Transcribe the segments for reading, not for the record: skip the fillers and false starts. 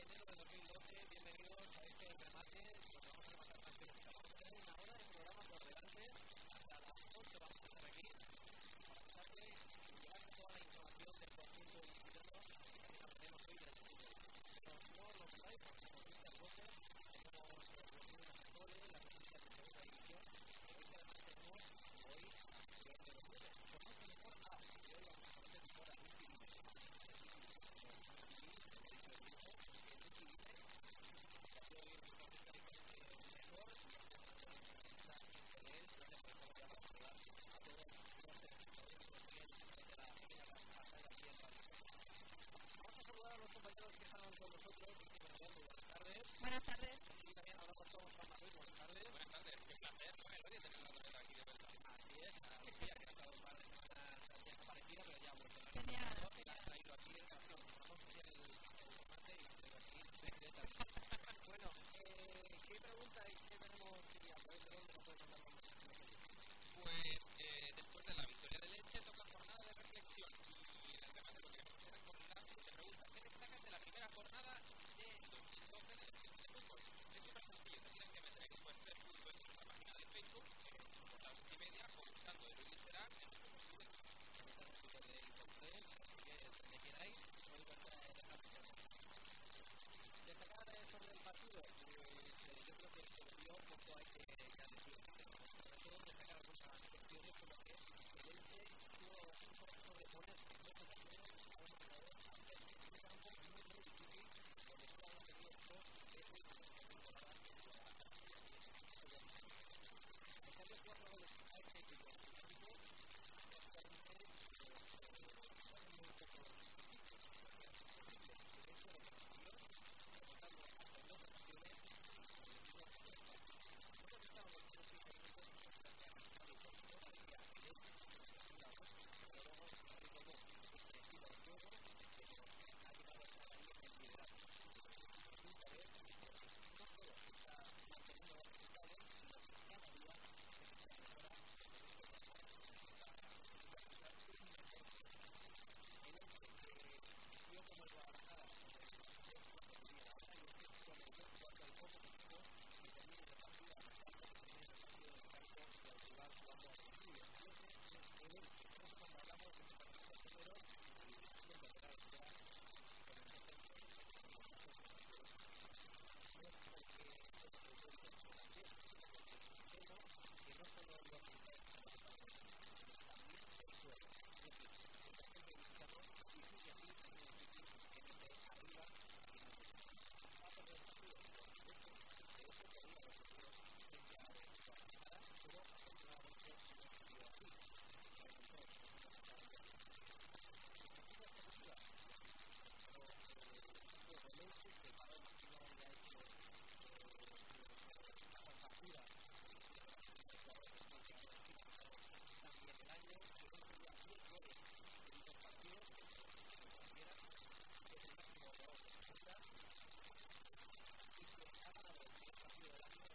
enero de 2012. Bienvenidos a este remate donde vamos a rematar canciones. Vamos a tener una hora de programa por delante. Hasta las 8 vamos a estar aquí para contarle y llevar toda la información del conjunto ilicitano que conocemos hoy del fútbol. Pero no lo olvidáis porque tenemos muchas voces. Tenemos los números de goles, las noticias de segunda división. Pero es que además tenemos hoy los de los goles. Conoce mejor a y hoy vamos a conocer mejor a un civil. Vamos a saludar a los compañeros que están con nosotros. Buenas tardes. Buenas tardes. Y también hablamos con Juan Manuel. Buenas tardes. Buenas tardes. Qué placer, ¿no? Gloria, tenerla aquí de vuelta. Así es. A Lucía, que ha estado un par de semanas desaparecida, pero ya ha vuelto. Genial. Y la ha traído aquí en canción. Vamos a hacer el remate y la traigo aquí directamente. Bueno, ¿qué pregunta y qué tenemos, Silvia? ¿De dónde nos puedes contar con nosotros? Pues después de la victoria de Elche toca jornada de reflexión y en el remate lo que queremos hacer con la siguiente pregunta: ¿qué destacas de la primera jornada de 2012 del Elche de fútbol? Es súper sencillo, te tienes que meter en Web3 en nuestra página de Facebook, por las 8:30, comentando de Luis Terán en nuestro perfil. Comentar un poquito de Web3, así que donde queráis, podéis dejar de ser. Destacar sobre el partido, pues yo creo que se dio poco hay que decir. Sobre todo destacar algunas cuestiones como que el Elche tuvo sobreponerse en dos ocasiones a un jugador ante un campo muy difícil, porque solo había tenido dos veces en esta temporada en la meterle 4 goles a este equipo básicamente son muy poco difíciles. El hecho de que remontando hasta en dos ocasiones nosotros estábamos en los 15 minutos y nos planteamos y por toda la vida el Elche pero luego se retomó ese estilo de juego que nos ha llevado a estar ahí en el liderazgo. Resulta ver porque no solo está manteniendo los resultados, sino que cada día se mejora el Elche que vio como el Guadalajara con el 3-4 que tenía ahora y es que con el 2-4 hay poco equipo que termine el partido atacando, que termine el partido en el campo y al rival jugando a su suyo. El Elche es el Elche. Por eso cuando hablamos de los números y siempre será el que con el defensa no es porque esté sobre todo el defensa también, sino porque el sistema que no solo lo que está también el juego. Es decir, el conjunto ilicitano, si sigue así, es muy difícil que no esté arriba y no esté. Va a perder el partido, por supuesto. De hecho, podría haber sido asistencia de Guadalajara, pero afortunadamente no ha sido así. Remontó expectativas, pero juego el Elche, que Pablo Martino ya ha hecho la factura también el año, que no sería 10 goles en 2 partidos, que cualquiera, que es el máximo goleador de segunda, y que ha ganado el primer partido del año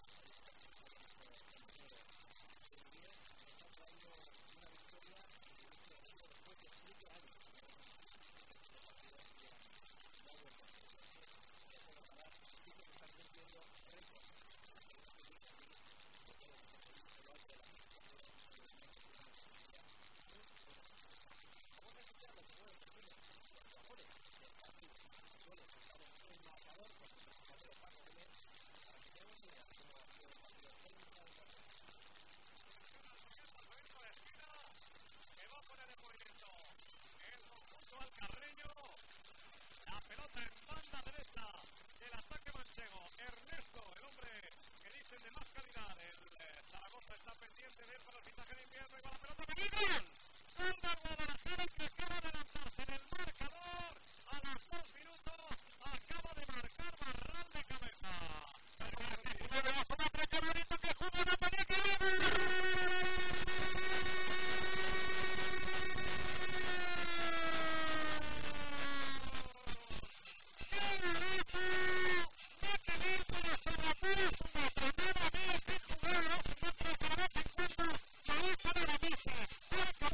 en enero. El Bien nos ha traído una victoria después de 7 años. Los partidos de no ha vuelto a ser. Ya se notarás, sí que se están cumpliendo récords. Vamos a escuchar lo que pueden decir los jugadores del partido. Yo les contamos el marcador con nuestro compañero Paco Gómez para que tengamos una idea de cómo ha sido el partido técnico del partido. Que va a poner en movimiento el conjunto alcarreño. La pelota en banda derecha del ataque manchego. Ernesto, el hombre que dicen de más calidad. El Zaragoza está pendiente de él para el fichaje de invierno y va la pelota. ¡Gol! ¡Gol del Guadalajara que acaba de adelantarse en el marcador! A los 2 minutos acaba de marcar Barral de cabeza. Pero que juegue a una precaviorita que juega una pelota libre. Marca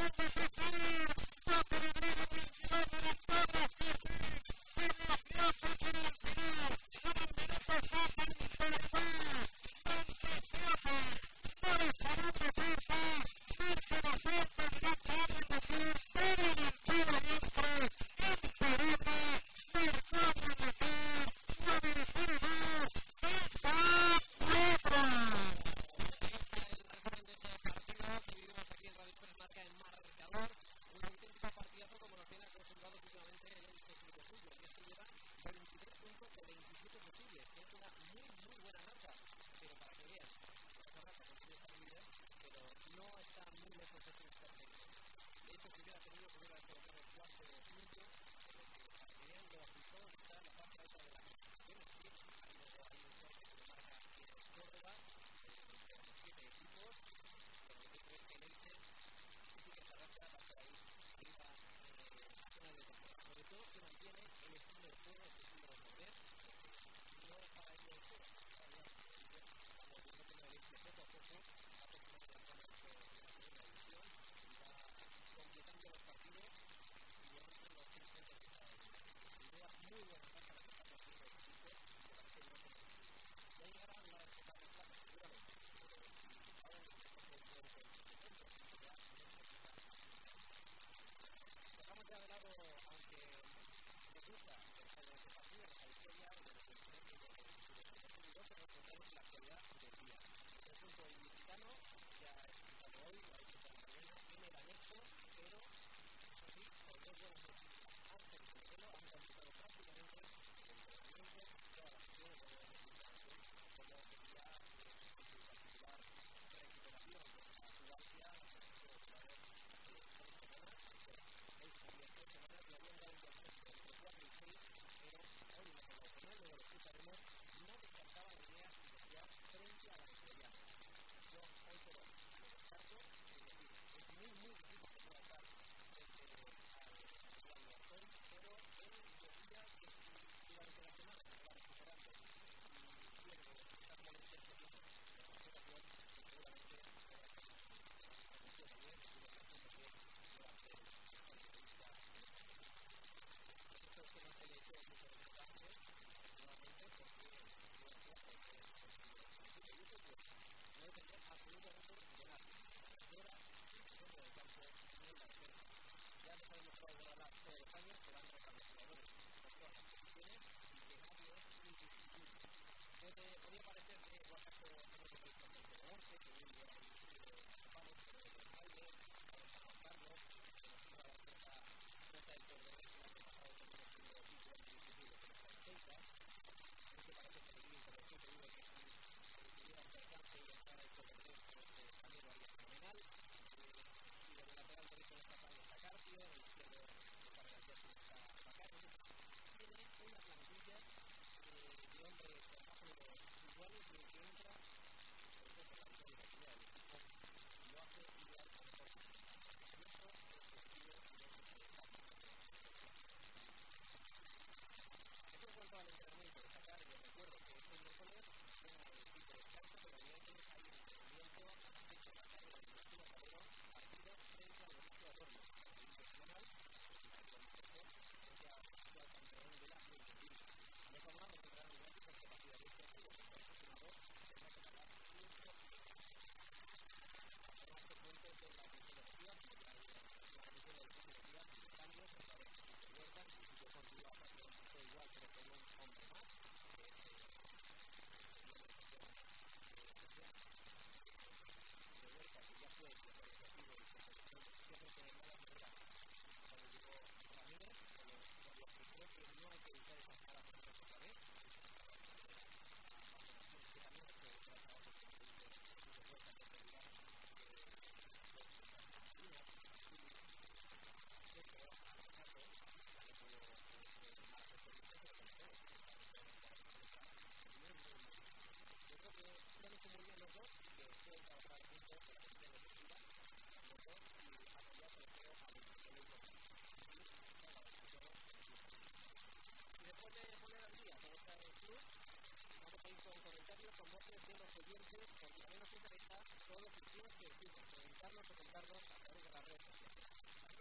de hombres más o menos iguales y el que entra, sobre todo por la victoria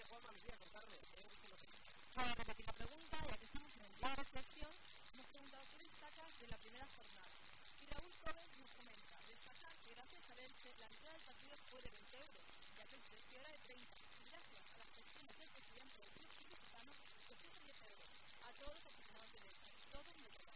Juanma Lucía, contarme, ¿qué es lo que Para repetir la pregunta, ya que estamos en la reflexión, hemos preguntado qué destacas de la primera jornada. Y Raúl Torres nos comenta, destacar que gracias al Elche la entrada del partido fue de 20 euros, ya que el precio era de 30, y gracias a las gestiones del presidente del club ilicitano, se puso 10 euros. A todos los aficionados del Elche, todos muy bien.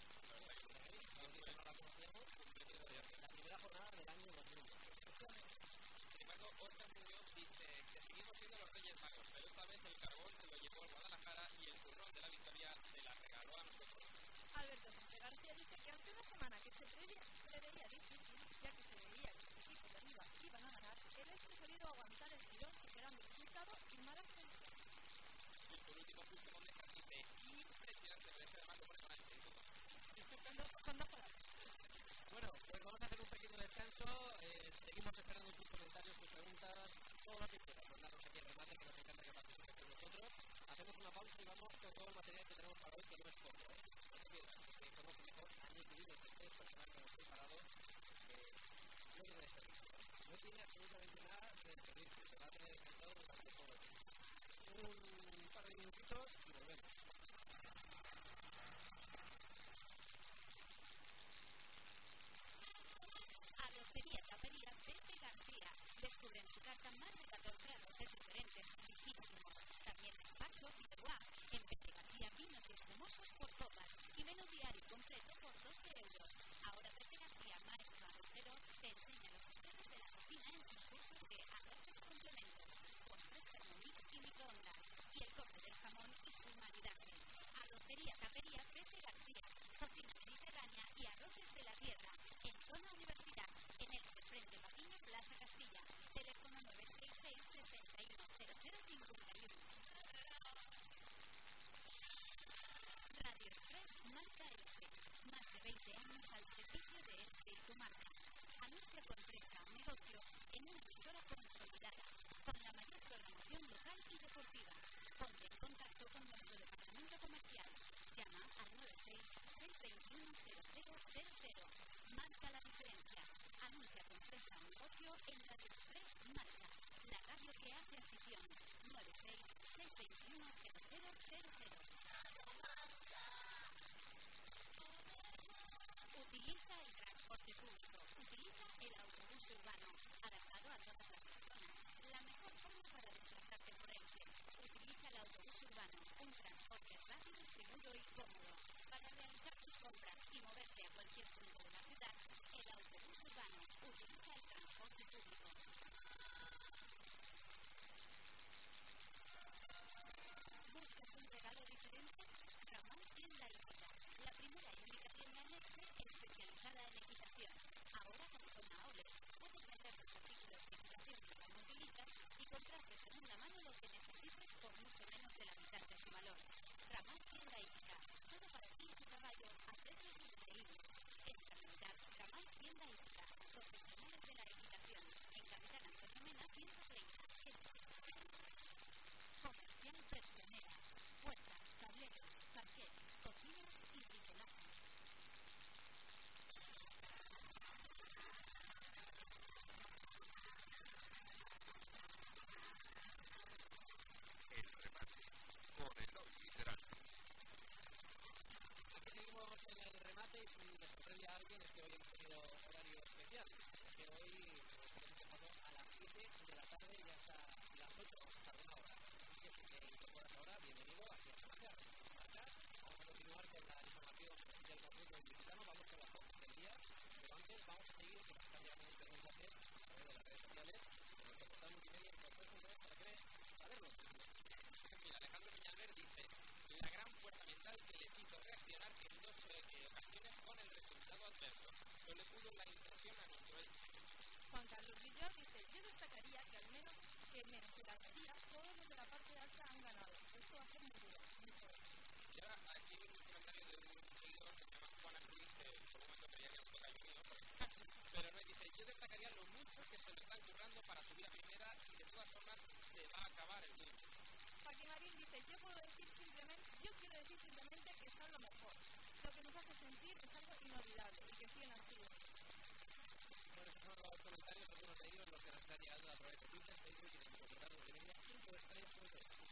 la primera jornada del año 2000. Sin embargo, Óscar Muñoz dice que seguimos siendo los Reyes Magos, pero esta vez el carbón se lo llevó el Guadalajara y el turrón de la victoria se la regaló a nosotros. Alberto José García dice que ante una semana que se preveía difícil, ya que se veía que los equipos de arriba iban a ganar, el Elche ha salido a aguantar el tirón, superando el resultado y malas previsiones. Y por último, Justo Mondeja dice, impresionante, pero es que además lo pone con ansia. Cuando juegas. Bueno, pues vamos a hacer un pequeño descanso. Seguimos esperando tus comentarios, tus preguntas, todo lo que quieras. Mandarnos aquí el remate, que nos encanta que participes con nosotros. Hacemos una pausa y vamos con todo el material que tenemos para hoy, que no es poco. No te pierdas, si conoces mejor a Nick Williams, que estés personal que nos preparado, no tiene desperdicio. No tiene absolutamente nada de desperdicio. Se va a tener cansado durante todo el tiempo. Un par de minutitos y volvemos. Arrocería Tapería Pepe García. Descubre en su carta más de 14 arroces diferentes, riquísimos. También despacho y terroir. En Pepe García, vinos y espumosos por copas. Y menú diario completo por 12 euros. Ahora Pepe García, maestro arrocero, te enseña los secretos de la cocina en sus cursos de arroces complementos, postres, Thermomix y microondas. Y el corte del jamón y su maridaje. Arrocería Tapería Pepe García. Cocina mediterránea y arroces de la tierra. En zona universidad. En Elche, frente Patiño, Plaza Castilla. Teléfono 966 61 0051. Radio Express Marca Elche. Más de 20 años al servicio de Elche y tu marca. Anuncia tu empresa o negocio en una emisora consolidada, con la mayor programación local y deportiva. Ponte en contacto con nuestro departamento comercial. Llama al 966210000. Marca la diferencia. Anuncia tu empresa o negocio en Radio Express Marca, la radio que hace afición. 966210000. Utiliza el transporte público. Utiliza el autobús urbano, adaptado a todas las personas. La mejor forma para desplazarte por Elche. Utiliza el autobús urbano, un transporte rápido, seguro y cómodo. Para realizar tus compras y moverte a cualquier punto de la ciudad, el autobús urbano. Utiliza el transporte público. ¿Buscas un regalo diferente? Ramal Tienda Hípica, la primera y única tienda en Elche especializada en equitación. Ahora con zona OLED. Puedes vender tus artículos de equitación que ya no utilizas y comprar de segunda mano lo que necesites por mucho menos de la mitad de su valor. Ramal Tienda Hípica, todo para ti y tu caballo a precios increíbles. Esta Navidad, Ramal Tienda Hípica, profesionales de la equitación, en Capitán Antonio Mena 130, Elche. Comercial Persianera, puertas, tableros, parquet, cocinas y bricolaje. El remate con Eloy Licerano. Aquí seguimos en el remate y si les sorprende a alguien es que hoy hemos tenido horario especial. Es que hoy nos hemos empezado a las 7 de la tarde y hasta las 8 tarde una hora. Así que si te incorporas ahora, bienvenido aquí a Marca. Vamos a continuar con la información del conjunto ilicitano. Vamos con las cosas del día. Pero antes vamos a seguir, que nos están llegando muchos mensajes a través de las redes sociales, en nuestro portal multimedia, para que saberlo. Mira, Alejandro Peñalver dice, la gran fuerza mental que les hizo reaccionar en dos ocasiones con el resultado adverso. No le pudo la impresión a nuestro Elche. Juan Carlos Villor dice, yo destacaría que al menos en la Almería todos los de la parte alta han ganado. Esto va a ser muy duro. Y ahora aquí hay un comentario de un seguidor que se llama Juana Cruz, que por un momento creía que nos toca el vino, pero no, dice, yo destacaría lo mucho que se lo están currando para subir a primera y de todas formas se va a acabar el mundo. Paqui Marín dice, yo quiero decir simplemente que son lo mejor. Lo que nos hace sentir es algo inolvidable y que siguen así. Bueno, estos son los comentarios, algunos de ellos los que nos están llegando a través de Twitter, Facebook y de Multimedia 5 estrellas.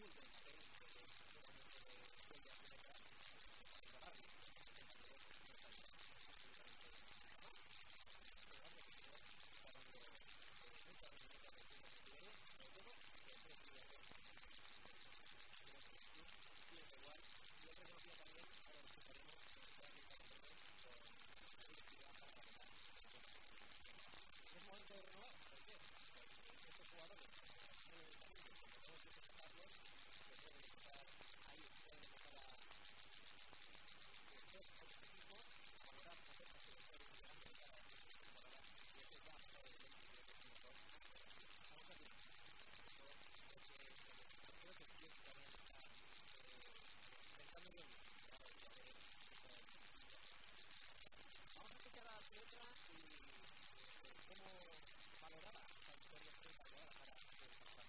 fútbol del papel de huellas de letras de Barry en la que no estaría absolutamente nada más. Pero vamos, yo está dando muchas resultas de equipos superiores, sobre todo si el club estudia bien. Creo que el club piensa igual y él reconocía también, ahora lo escucharemos, que se ha aplicado también con la directiva para revelar la buena gestión. Es momento de renovar, ¿por qué? Porque estos jugadores tienen el talento, como todos quieren sacarlos, se pueden empezar ahí, pueden empezar a después otros equipos valorar ofertas que les pueden llegar de cara a las próximas temporadas y eso ya ha pasado de Leche y creo que es un error. Estamos aquí. Eso creo que sí que también está pensando en lo mismo a la hora de esa situación. Vamos a escuchar a Pietra y cómo valoraba la victoria frente al Guadalajara de San Juan.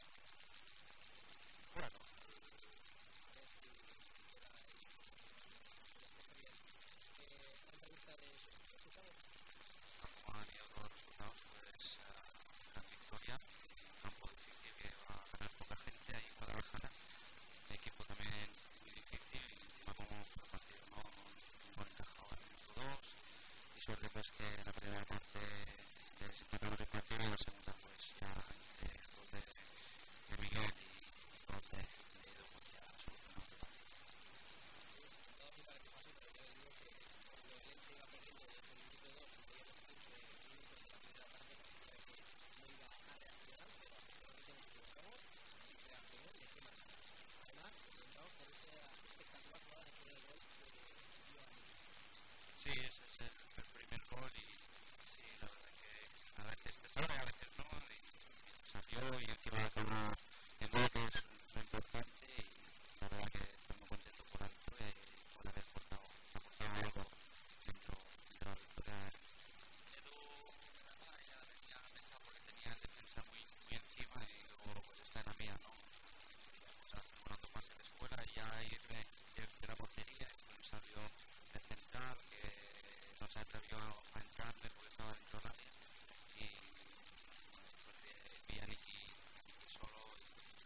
Bueno, A ver si queda ahí bien. La entrevista de eso. ¿Escuchamos? como han ido los resultados, pues gran victoria, un campo difícil que va a ganar poca gente ahí en Guadalajara, el equipo también muy difícil y encima como por partido no un buen encajado en el minuto 2 y suerte pues que en la primera parte desempatamos el partido y en la segunda pues ya entre el gol de Miguel y el gol de Edu pues ya solucionamos el partido. Todo me parece fácil, pero yo les digo que cuando el Elche iba perdiendo desde el minuto 2 y veía los 15 minutos de la primera parte, parecía que no iba a reaccionar, pero afortunadamente nos equivocamos y reaccionó y encima ganó. Además, preguntamos por esa espectacular jugada de poner el gol que dio a Miguel. Sí, ese es el primer gol y sí, la verdad que a veces te sale, a veces no y salió y encima acabó el gol que es lo importante y la verdad que estoy muy contento por haber aportado algo dentro de la victoria. Edu ya venía pensado porque tenía el defensa muy encima y luego pues esta era mía, ¿no? Queríamos hacer una tomarse de escuela y ya irme de la portería y pues salió el central que no se atrevió a entrarme porque estaba dentro del área y pues vi a Niki solo y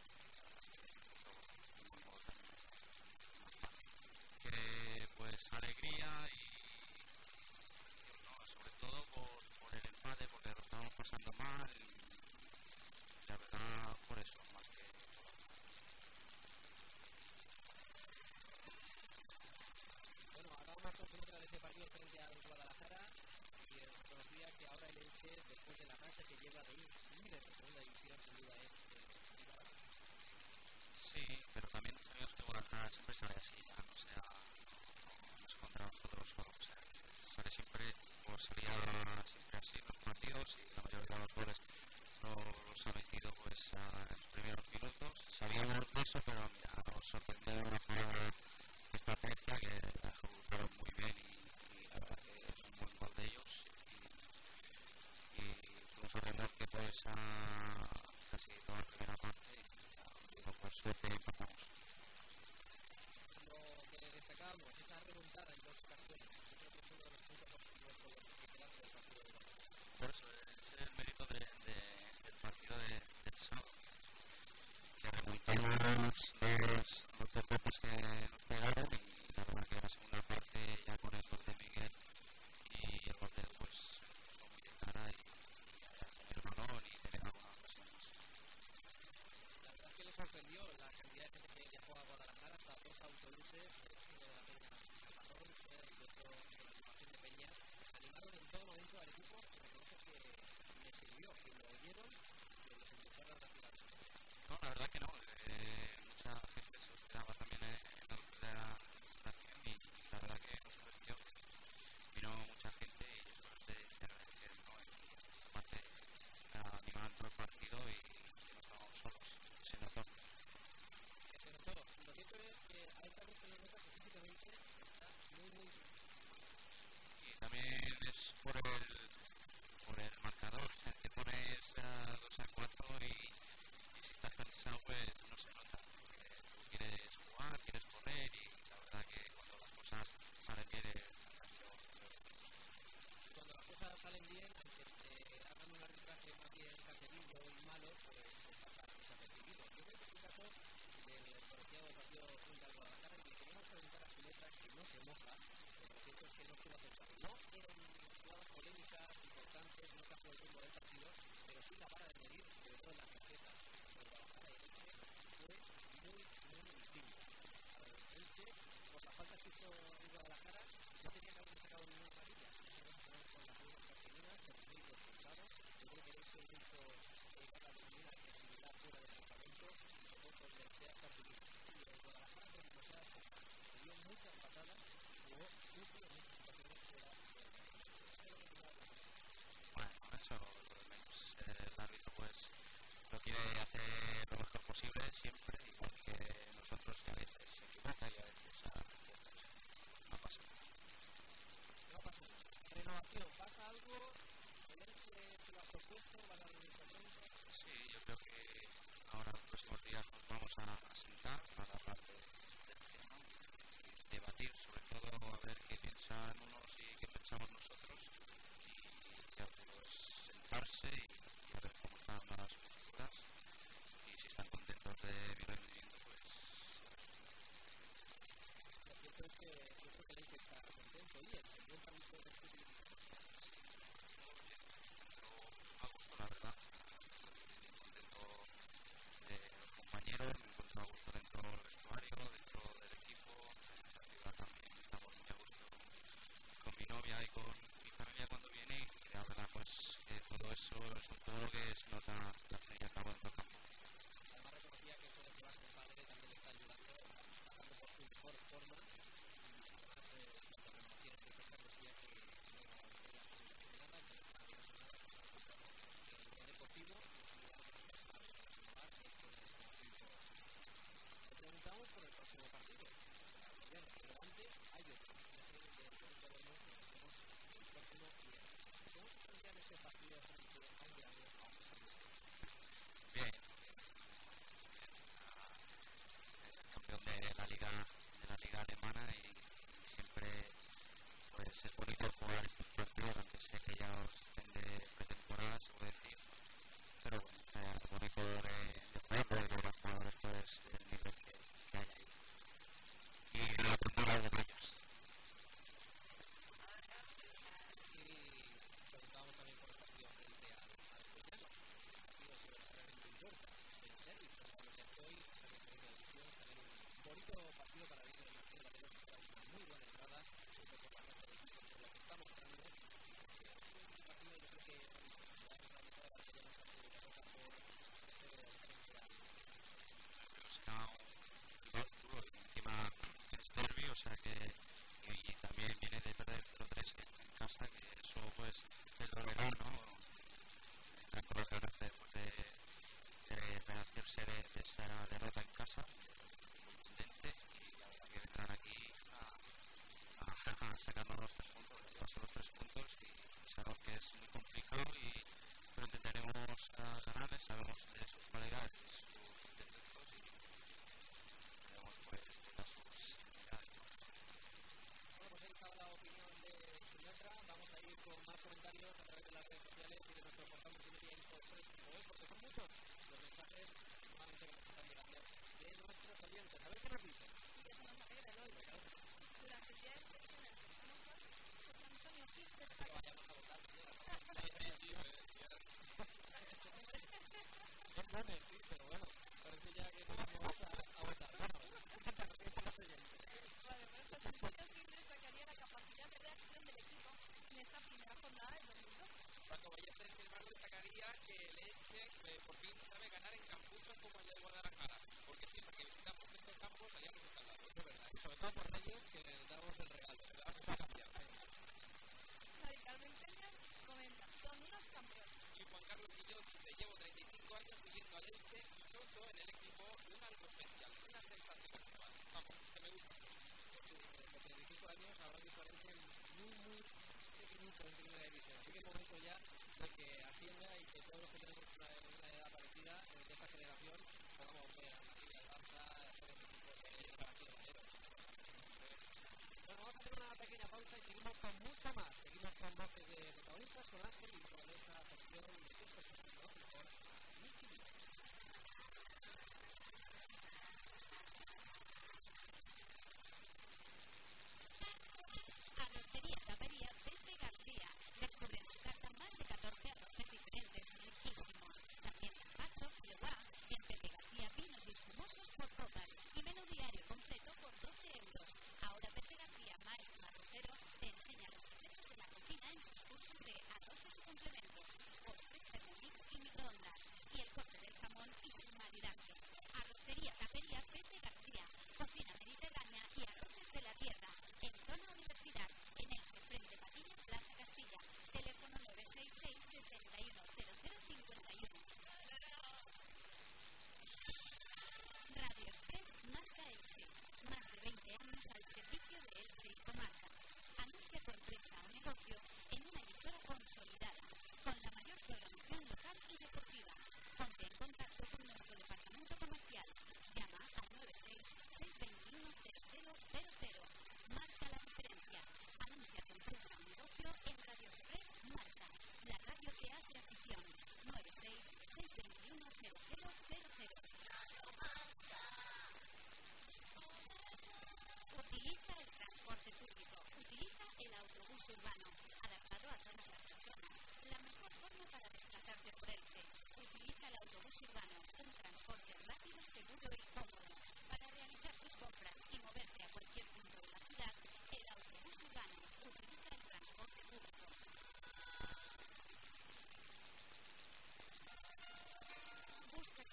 un buen gol también más fácil. Que pues alegría y no, sobre todo por el empate porque lo estábamos pasando mal y la verdad por eso más que por otra. Bueno, hablábamos con Pietra de ese partido frente al Guadalajara y reconocía que ahora el Elche, después de la racha que lleva de ir líder de segunda división, sin duda es rival a batir. Sí, pero también sabemos que Guadalajara siempre sale así, ya no sea, no es contra nosotros solo, o sea, sale siempre, o salía siempre así en los partidos y la mayoría de los goles los ha metido pues en los primeros minutos. Sabíamos de eso, pero mira, nos sorprendió una jugada de estrategia que la ejecutaron muy bien y la verdad que es un buen gol de ellos y fuimos a remolque pues a casi toda la primera parte y por suerte empatamos. Lo que destacábamos, esa remontada en dos ocasiones, yo creo que es uno de los puntos positivos con los que quedaron del partido de Guadalajara. Por eso, ese es el mérito del partido del sábado, que remontamos los dos golpes que nos pegaron y la verdad que en la segunda parte ya con el gol de Miguel y el gol de Edu pues se nos puso muy de cara y a tener el balón y tener alguna ocasión más. La verdad es que le sorprendió la cantidad de gente que viajó a Guadalajara, hasta dos autobuses, uno de la Peña Calpazón y otro de la animación de Peña, animaron en todo momento al equipo, reconoce que les sirvió, que lo oyeron, que les empezaron a tirar. No, la verdad que no, mucha gente se hospedaba también en la estación y la verdad que nos sorprendió que vino mucha gente y eso es de agradecer, ¿no? Y aparte animaban todo el partido y no estábamos solos, se notó. Que se notó. Lo cierto es que a él también se le nota que físicamente está muy bien. Y también es por el marcador, que pones 2-4 y si estás cansado pues no se nota, porque tú quieres jugar, quieres correr y la verdad que cuando las cosas salen bien Cuando las cosas salen bien, aunque te hagan un arbitraje más bien caserillo y malo, pues se pasa desapercibido. Yo creo que es un caso moja. Lo cierto es que no estuvo acertado. No en jugadas polémicas, importantes, no cambió el rumbo del partido, pero sí la vara de medir, sobre todo en las tarjetas de Guadalajara y Elche, fue muy distinta. Elche, por la falta que hizo en Guadalajara, no tenía que haber sacado ninguna amarilla. Con las dudas perseguidas, perseguidos, expulsados. Yo creo que Elche no hizo ninguna agresividad fuera del campamento y se fue con demasiadas partidas. Y el Guadalajara con demasiadas cosas. Se dio muchas patadas, jugó sucio en muchas situaciones fuera del campamento. Bueno, eso lo de menos. El árbitro pues lo quiere hacer lo mejor posible siempre, igual que nosotros, que a veces se equivoca y a veces no pasa nada. No pasa nada. Renovación, ¿pasa algo? ¿El Elche se lo ha propuesto? ¿Va a dar un instrumento? Sí, yo creo que ahora en los próximos días nos vamos a sentar para hablar del tema y debatir, sobre todo a ver qué piensan unos y qué pensamos nosotros, y ya pues sentarse y a ver cómo están las posturas y si están contentos de mi rendimiento, pues lo cierto es que yo creo que el Elche está contento y él se encuentra mucho de este tipo. A gusto, la verdad. Contento de los compañeros, me encuentro a gusto dentro del vestuario, dentro del equipo. En la ciudad también estamos muy a gusto con mi novia y con mi familia cuando viene, y la verdad pues que todo eso es todo lo que se nota al fin y al cabo dentro del campo. Además reconocía que eso de que vas con padre también le está ayudando, pasando por su mejor forma, y además las renovaciones que César decía que no quería nada, que no sabía nada, que el día deportivo y la renovar es con el equipo. Le preguntamos por el próximo partido, pero antes hay otro, que es el de Borussia Dortmund, que hacemos el próximo viernes. ¿Cómo se plantean este partido frente a un grande a un Bien, campeón de la liga alemana, y siempre pues es bonito jugar estos partidos, aunque sé que ya os estén de pretemporada, se puede decir, pero bueno, es bonito de jugarlo y de los jugadores pues del nivel que hay ahí y de la cultura de ellos. Y preguntábamos también por el partido frente al Sollano, el partido que va a traer en Mallorca, el derbi, probablemente hoy, hasta que se ve televisión, también un bonito partido para ver el Martín Valero, que será una muy buena entrada, junto con la raza de equipo, por lo que está mostrando, que es un partido, yo creo que ya es la mitad de la que ya no está en la roca por tercero frente al Pero será un rival duro y encima es derbi, o sea que y también viene de perder 0-3 en casa, que eso pues es lo legal, ¿no? Recordar que ahora después de rehacerse de esa derrota en casa, muy contente, y la verdad que vendrán aquí a sacarnos los 3 puntos, a llevarse los 3 puntos, y sabemos que es muy complicado, pero intentaremos ganarles, sabemos de sus cualidades y sus defectos, y tenemos pues todas sus unidades. Bueno, pues ahí estaba la opinión de Sumatra. Vamos a ir con más comentarios a través de las redes sociales y de nuestro portal multimedia.es, porque son muchos los mensajes normalmente que nos están llegando de nuestros oyentes. A ver qué nos dicen. Y que se nos alegra el hoy. Durante el día de selección, el personaje José Antonio Gil Que destaca. vayamos a votar. Sí, Es bueno, sí, pero bueno, parece ya que no vamos a votar. Bueno, cuéntanos qué dicen los oyentes. Vale, pues José Antonio Gil destacaría la capacidad de reacción del equipo en esta primera jornada del 2002. Paco Ballester, sin embargo, destacaría que el Elche por fin sabe ganar en campuchos como el de Guadalajara, porque siempre que visitamos estos campos salíamos escalados. Eso es verdad, y sobre todo por Reyes, que les damos el regalo. ¿Verdad? Eso ha cambiado. Javi Carmen Peña comenta, son unos campeones. Y Juan Carlos Guillot dice: llevo 35 años siguiendo al Elche y noto en el equipo un algo especial, una sensación nueva. Vamos, que me gusta. Por 35 años habrá visto al Elche muy pequeñito en primera división, así que es momento ya de que ascienda y que todos los que tenemos una edad parecida de esta generación podamos ver a Madrid, al Barça, a todos los equipos que están aquí en Valero. Bueno, vamos a hacer una pequeña pausa y seguimos con mucho más. Seguimos con voces de protagonistas, con Ángel y con esa sección de qué personas, ¿no? Mejor Miki.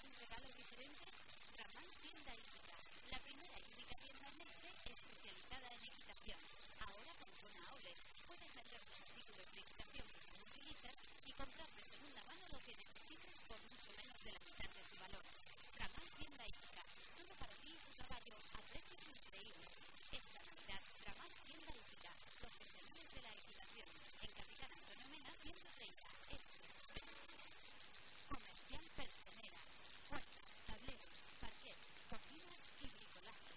un regalo diferente? Ramal Tienda Hípica, la primera y única tienda en Elche especializada en equitación. Ahora con zona outlet. Puedes vender tus artículos de equitación que no utilizas y comprar de segunda mano lo que necesites por mucho menos de la mitad de su valor. Ramal Tienda Hípica, todo para ti y tu caballo a precios increíbles. Esta Navidad, Ramal Tienda Hípica, profesionales de la equitación, en Capitán Antonio Mena 130, Elche. Comercial Personera, puertas, tableros, parquet, cocinas y bricolaje.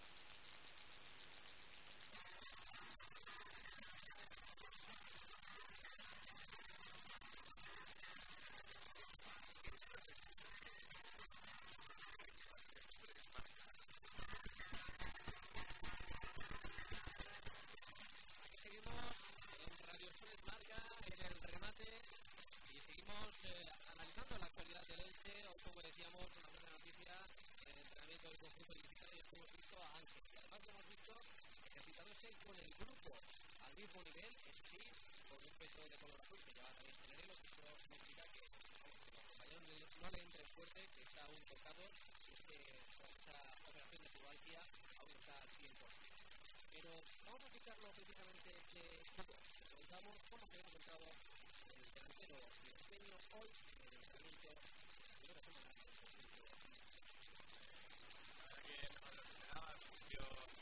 Aquí seguimos en Radio Soles Marca, en el remate, y seguimos analizando la actualidad del Elche. Hoy, como decíamos, una buena noticia en el entrenamiento del conjunto ilicitano, y es que hemos visto a Ángel, y además lo hemos visto ejercitándose con el grupo al mismo nivel, eso sí, con un peso de color azul que lleva también Generelo, que eso significa que los compañeros no le entren fuerte, que está aún tocado, y es que con esa operación de pubalgia aún está al 100%. Pero vamos a escucharlo precisamente de Suco. Le preguntamos cómo se ha encontrado el delantero brasileño hoy en el entrenamiento de la primera semana del conjunto. La verdad que no me lo esperaba, al principio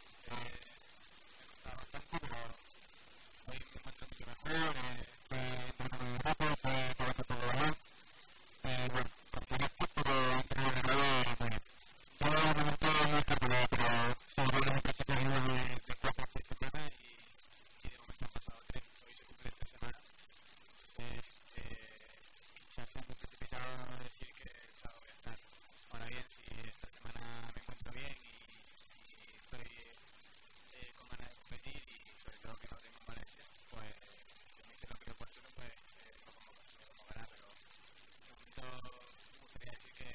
me costaba bastante, pero hoy me encuentro mucho mejor, fue entrenando rápido, fue jugando todo el balón, bueno, porque no estoy, pero entrenar de nuevo muy bien. Yo de momento no estoy preparado, pero seguro que me parece que es de 4 a 6 semanas y de momento han pasado 3, hoy se cumple 3 semanas, entonces quizás sea muy precipitado decir que el sábado voy a estar. Ahora bien, si esta semana me encuentro bien y estoy con ganas de competir y sobre todo que no tengo molestias, pues si me dice lo que es oportuno, pues lo convocará, pero de momento me gustaría decir que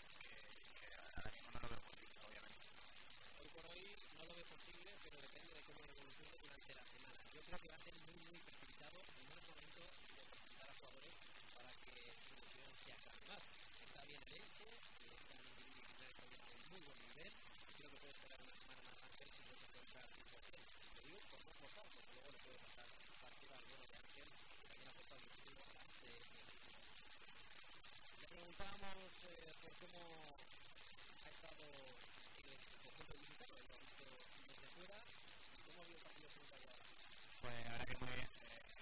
ahora mismo no lo veo posible, obviamente. Hoy por hoy no lo ve posible, pero depende de cómo evolucione durante la semana. Yo creo que va a ser muy precipitado y no es momento de presentar a jugadores para que su lesión se acabe más. Está bien el Elche, está en el equilibrio y está bien a un muy buen nivel. Creo que puede esperar una semana más Ángel si no se encuentra al 100%. Lo digo por no forzar, porque luego le puede pasar factura al bueno de Ángel, que también ha forzado muchísimo este equipo. Le preguntábamos por cómo ha estado el conjunto ilicitano, lo ha visto desde fuera, y cómo ha habido el partido frente a Guadalajara. Pues la verdad que muy bien.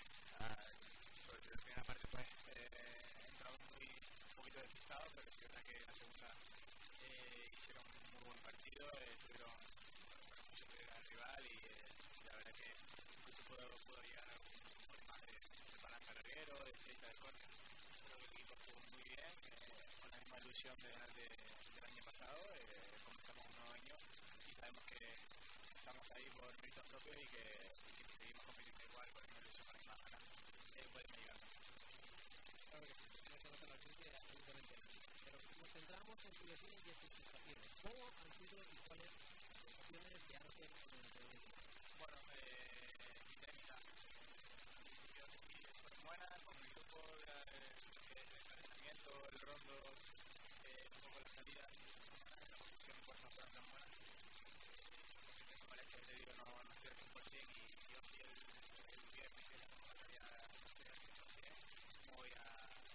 Sobre la primera parte pues entramos un poquito despistado, pero sí es verdad que en la segunda hicieron un muy buen partido, fueron mucho superior al rival y la verdad que incluso pudo llegar a un gol más de palanca larguero, de fecha de córner. Creo que el equipo estuvo muy bien, con la misma ilusión del año pasado. Comenzamos un nuevo año y sabemos que estamos ahí por méritos propios y que si seguimos compitiendo igual con la misma ilusión, con las mismas ganas, podemos llegar. Claro que sí, no se nota la crisis de absolutamente nadie. Pero nos centramos en su lesión y en sus sensaciones. ¿Cómo han sido y cuáles las sensaciones de Ángel en el entrenamiento? Bueno, mitad y mitad. Al principio sí fueron buenas, con el grupo, el entrenamiento, el rondo, un poco la salida, la posición pues no fueron tan buenas. Porque tengo molestias, te digo, no estoy al 100% y sí o sí el viernes que la convocatoria no estoy al 100%, no voy a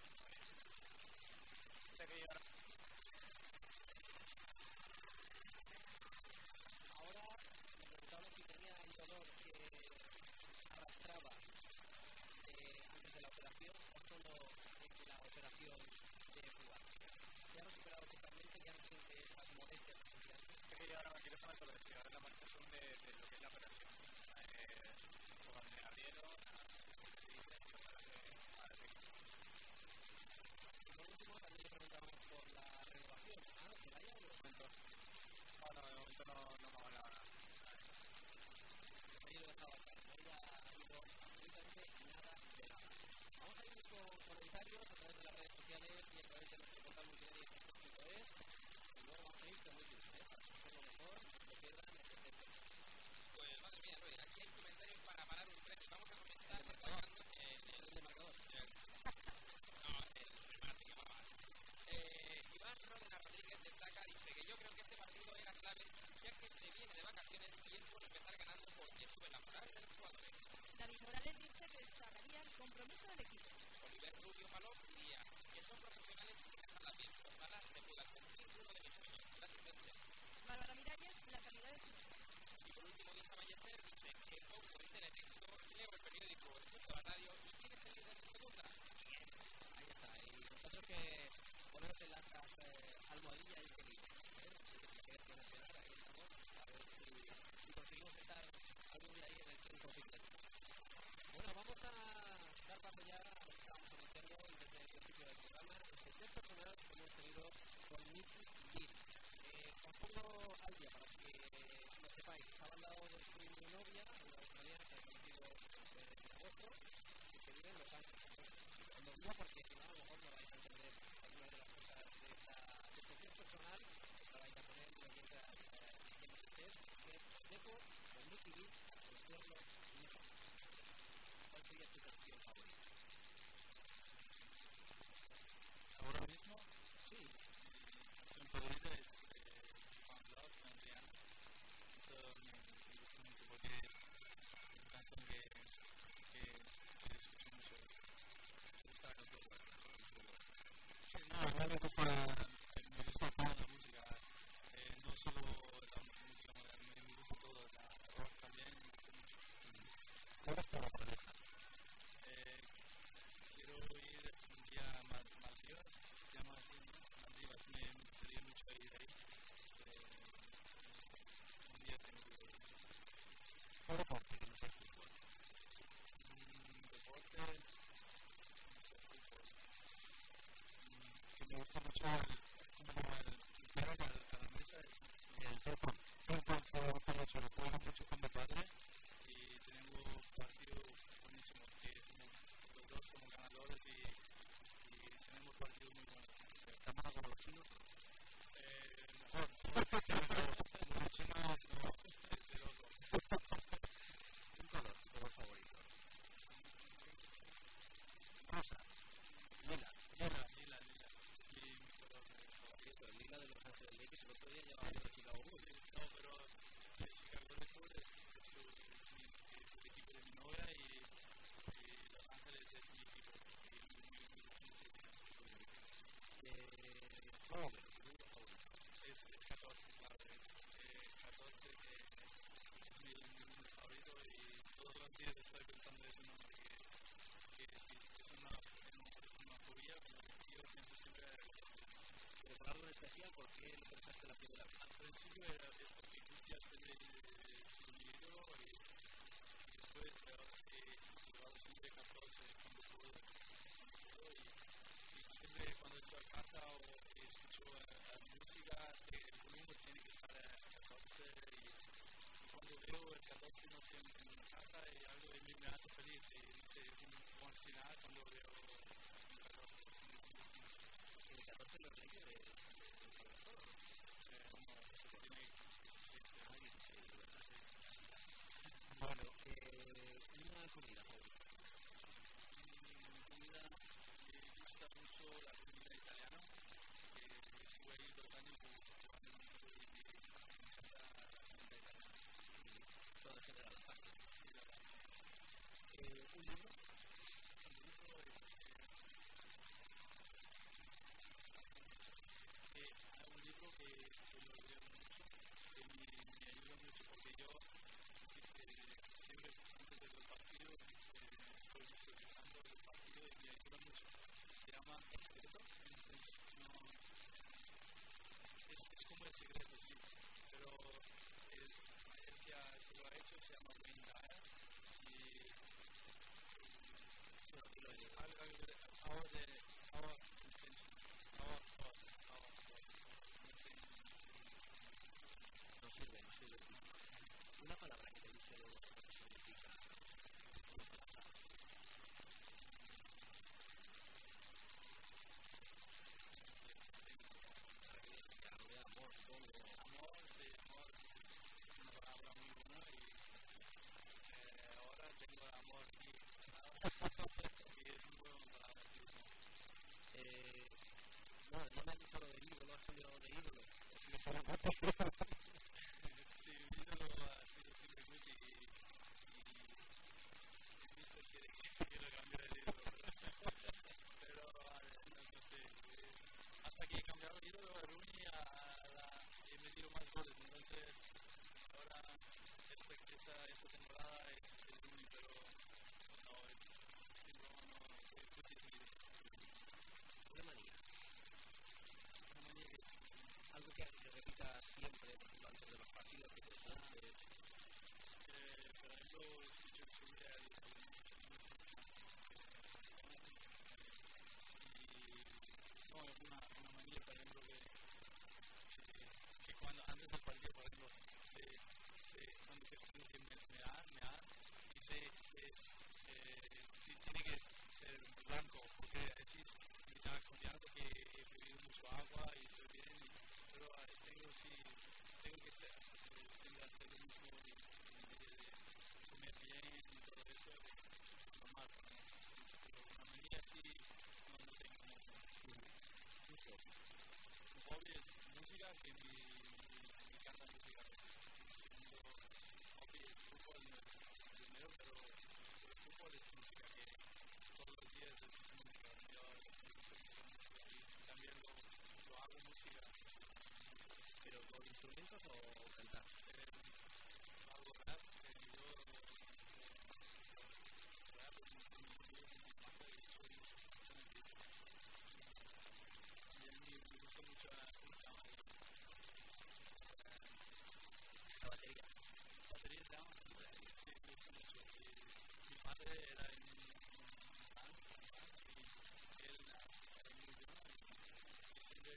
sé que llegar. Ahora me preguntaba si tenía el dolor que arrastraba antes de la operación o solo desde la operación de jugar. Se ha recuperado totalmente, ya no siente esas molestias que sentía antes. Sé que llevar a quirófano, pero sí, ahora la marcación de lo que es la operación. Cuando me abrieron, esas son las que ahora tengo. Y por último, también le preguntábamos por la renovación. ¿Se la haya o de momento? No, de momento no hemos hablado nada. Ahí lo dejaba claro, no haya habido absolutamente nada de nada. Vamos a ir con comentarios a través de las redes sociales y a través de nuestro portal multimedia.es. Y luego vamos a ir con el tuyo, para conocer lo mejor, lo que eran el efecto. Pues madre mía, Roy, aquí hay comentarios para parar un tren. Vamos a comenzar destacando El de marcador. No, el remate que va mal. Iván Rodríguez son profesionales y dejarla bien. Ojalá se pueda cumplir uno de mis sueños. Gracias, Elche. Bárbara Miralles, la calidad de su nombre. Y por último, Lisa Ballester dice que pongo el teletexto, leo el periódico, escucho la radio y quién es el líder de segunda. Bien. Ahí está. Y nosotros que ponemos en las almohadillas y seguimos. Si quieres promocionar, ahí estamos. A ver si conseguimos estar algún día ahí en el tren ciclista. Bueno, vamos a dar paso ya a lo que estábamos anunciando desde el principio del programa. Es el test personal que hemos tenido con Nicky Gill. Os pongo al día para que lo sepáis. Estaba al lado de su novia, una australiana que ha conocido en agosto y que vive en Los Ángeles. Os lo digo porque si no, a lo mejor no vais a entender algunas de las cosas de este test personal. Os la vais a poner mientras hacemos el test, que es Deco con Nicky Gill, concierto Nico. ¿Cuál sería tu canción favorita? Ahora mismo, Sí. mi canción favorita es Found Love de Rihanna. Eso me gusta mucho porque es una canción que escucho mucho. ¿Te gusta la canción buena? Sí, no, a mí me gusta toda la música, no solo la música moderna, me gusta todo, la rock también me gusta mucho. ¿Cuál es tu pareja? Quiero ir un día a Maldivas, se llama así, ¿no? Maldivas, me gustaría mucho ir ahí. Un día tengo que ir. ¿Cuál deporte que no sea fútbol? Deporte, no sé, fútbol. Que me gusta mucho el perro a la mesa, el ping-pong. Ping-pong sí me gusta mucho, lo juego mucho con mi padre y tenemos partidos buenísimos, que los dos somos ganadores y tenemos partidos muy buenos. ¿Estamos con los chinos? Mejor. Los chinos no, de loco. Un color, tu color favorito. Rosa. Lila. Lila. Y mi color favorito. El lila de Los Ángeles Lakers, el otro día llevaba yo a Chicago Bulls. No, pero Chicago Bulls es el equipo de mi novia y Los Ángeles es mi equipo. ¿Cómo ves? ¿Tu número favorito? Es 14, claro, es 14 que es mi número favorito y todos los días estoy pensando en ese número que es una fobia, pero yo pienso siempre. ¿Pero por algo en especial? ¿Por qué lo pensaste la primera vez? Al principio es porque Gucci hace su libro y después he llevado siempre 14 cuando puedo y siempre cuando estoy a casa o escucho música el volumen tiene que estar a 14 y cuando veo el 14 no sé, en una casa y algo de mí me hace feliz y no sé, es un buen señal cuando veo el 14. El 14 lo leí de Tiene 16 años. Bueno, una comida favorita. Comida, me gusta mucho la comida italiana. Estuve ahí 2 años jugando y me encanta la comida italiana. Todo en general, la pasta. Sí, la pasta. ¿Un libro? Hay un libro que lo leo mucho, que me ayuda mucho porque yo siempre antes de los partidos estoy visualizando el partido y me ayuda mucho. Se llama El Secreto, entonces no, es como El Secreto, sí, pero el que lo ha hecho se llama Wayne Dyer y es algo de our intention, our thoughts. No sirve. Una palabra que te guste lo que significa una palabra. Para que ya lo vea amor, supongo. Amor, sí, amor es una palabra muy buena y ahora tengo amor aquí y es muy buena palabra. Bueno, ya me has dicho lo del ídolo, has cambiado de ídolo. Sí, mi ídolo ha sido siempre Gucci y el mister quiere que lo cambie de ídolo. Pero no sé, yo escucho sobre el y no, es una manía, por ejemplo, que cuando antes del partido, por ejemplo, cuando te tiene que mear y tiene que ser blanco, porque así me está confiando que he bebido mucho agua y estoy bien, pero tengo que siempre hacer lo mismo en vez de comer bien y todo eso, es normal, ¿no? Pero una manía así no tengo un hobby es música, que me encanta música, segundo hobby es fútbol, no es primero, pero el fútbol es música que todos los días es música, yo y también lo hago música. ¿Pero con instrumentos o cantar? Hago rap, yo rap es mi banda y soy y a mí me gusta mucho ¿cómo se llama? La batería. Batería se llama, sí, me gusta mucho. Mi padre era en band y él era muy bueno y siempre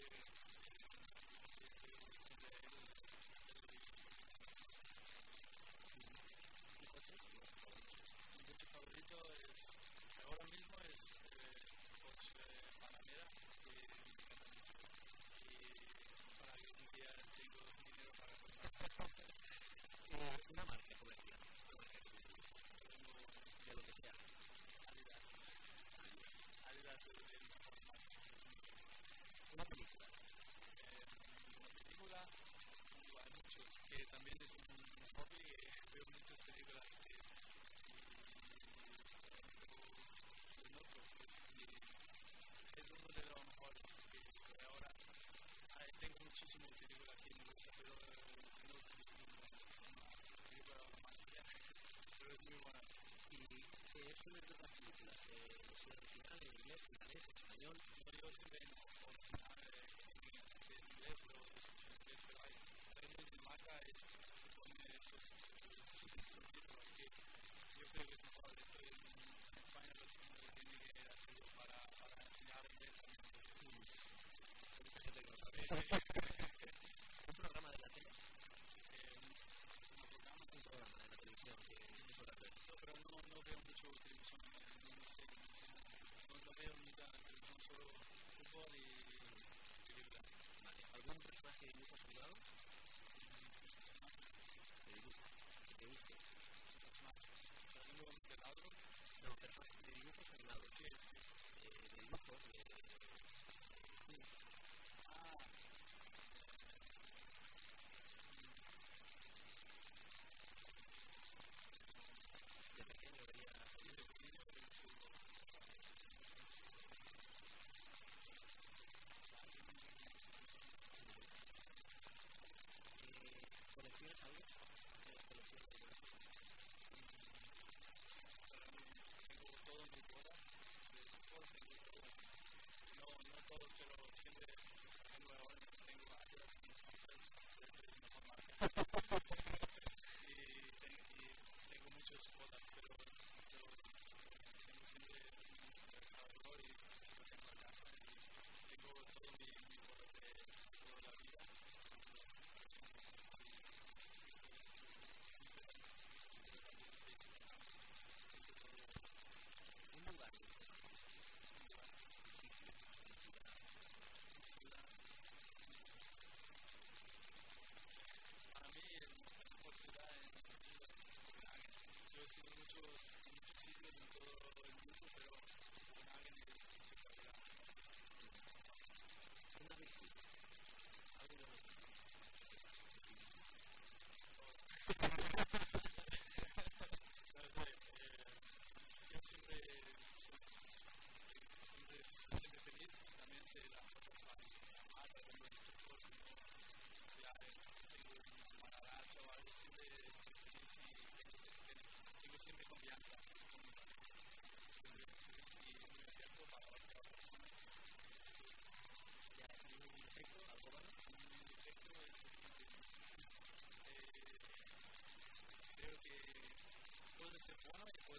mi coche favorito es, ahora mismo es coche Panamera, que me encanta mucho. Y para que un día tengo dinero para comprar. Una marca comercial. De lo que sea. Adidas es el mejor marca. Una película. Hay muchos, que también es un hobby, veo muchas películas que es uno de los mejores que ahora tengo muchísimas películas que me gustan, pero no es una película romántica, pero es muy buena. ¿Y qué sueles ver las películas? ¿Es original en inglés, en español? No digo siempre en original, en inglés o pero hay marca se pone subtítulos que yo creo que es mejor. Estoy en España, pero tiene que hacerlo para enseñar a inglés también. Mucha gente que lo sabe. ¿Un programa de la tele? Un programa de la televisión que suele ver. No, pero no veo mucho televisión, no veo nunca televisión, solo fútbol y películas. Vale. ¿Algún personaje de dibujos animado? De dibujos. ¿Que te guste? Por ejemplo, de lado. No, personajes de dibujos animados. ¿Qué es? De dibujos, de pequeño vería así, de pequeño ¿coleccionas algo? ¿Coleccionas algo? tengo todo en mis bodas, tengo todos, no todos, pero siempre tengo ahora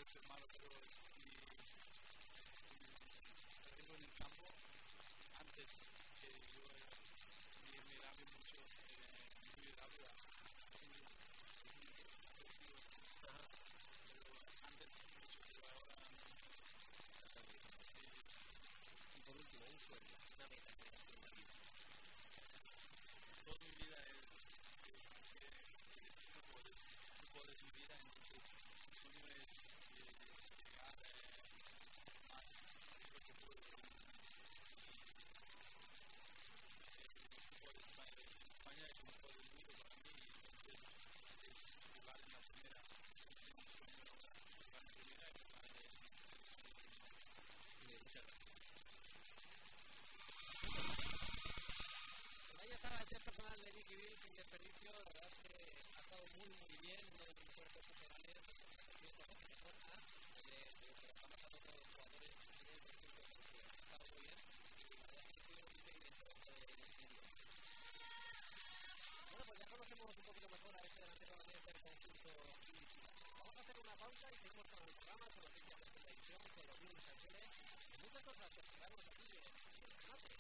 ser malo, pero arriba en el campo, antes que yo era mirable mucho, muy rápido, agresivo, pero antes mucho, pero ahora sí. Y por último, un sueño, una meta que tengas en la vida. Toda mi vida es fútbol, es mi vida, entonces mi sueño es llegar más arriba que puedo. El fútbol en España es un fútbol duro para mí, entonces es jugar en la primera, es un sueño jugar en la primera y jugar en la selección. Muchas gracias. Ahí estaba el test personal de Nicky Bill sin desperdicio. La verdad es que ha estado muy bien, uno de los mejores profesionales de trabajamos a todos los jugadores del conjunto de selección. Ha estado muy bien y la verdad es que estuvieron muy bien dentro del estudio. Bueno, pues ya conocemos un poquito mejor a este delantero del conjunto inicial. Vamos a hacer una pausa y seguimos con el programa, con noticias de televisión, con los lunes al tele y muchas cosas que esperamos aquí en el remate.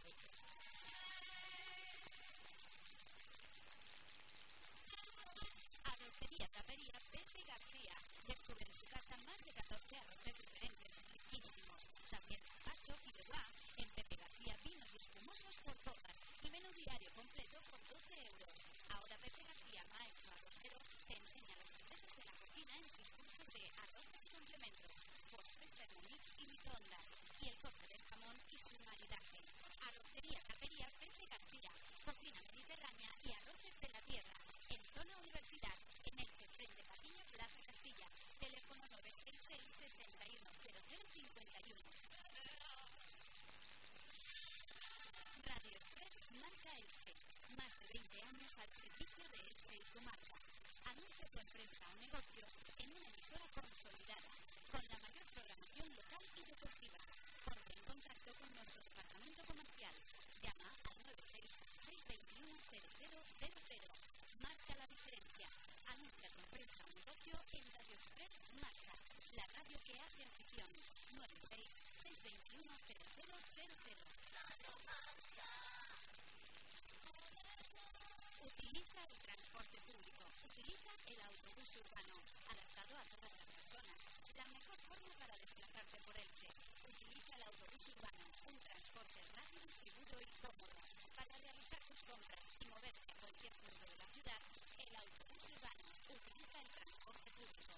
Arrocería Tapería Pepe García. Descubre en su carta más de 14 arroces diferentes, riquísimos. También gazpacho, fideuá. En Pepe García, vinos y espumosos por todas. Y menú diario completo por 12 euros. Ahora Pepe García, maestro arrocero, te enseña los secretos de la cocina en sus cursos de arroces y complementos, postres, Thermomix y microondas. Y el corte del jamón y su maridaje. Arrocería Tapería Pepe García. Cocina mediterránea y arroces de la tierra. En zona universidad, en Elche, frente Patiño, Plaza Castilla. Teléfono 966 61 0051. Radio Express Marca Elche. Más de 20 años al servicio de Elche y comarca. Anuncia tu empresa o negocio en una emisora consolidada, con la mayor programación local y deportiva. Ponte en contacto con nuestro departamento comercial. Llama al 966 621 0000. Marca la diferencia. Anuncia tu empresa o negocio en Radio Express Marca, la radio que hace afición. 96621 0000. Utiliza el transporte público. Utiliza el autobús urbano, adaptado a todas las personas. La mejor forma para desplazarte por Elche. Utiliza el autobús urbano, un transporte rápido, seguro y cómodo. Para realizar tus compras y moverte a cualquier punto de la ciudad, el autobús urbano. Utiliza el transporte público.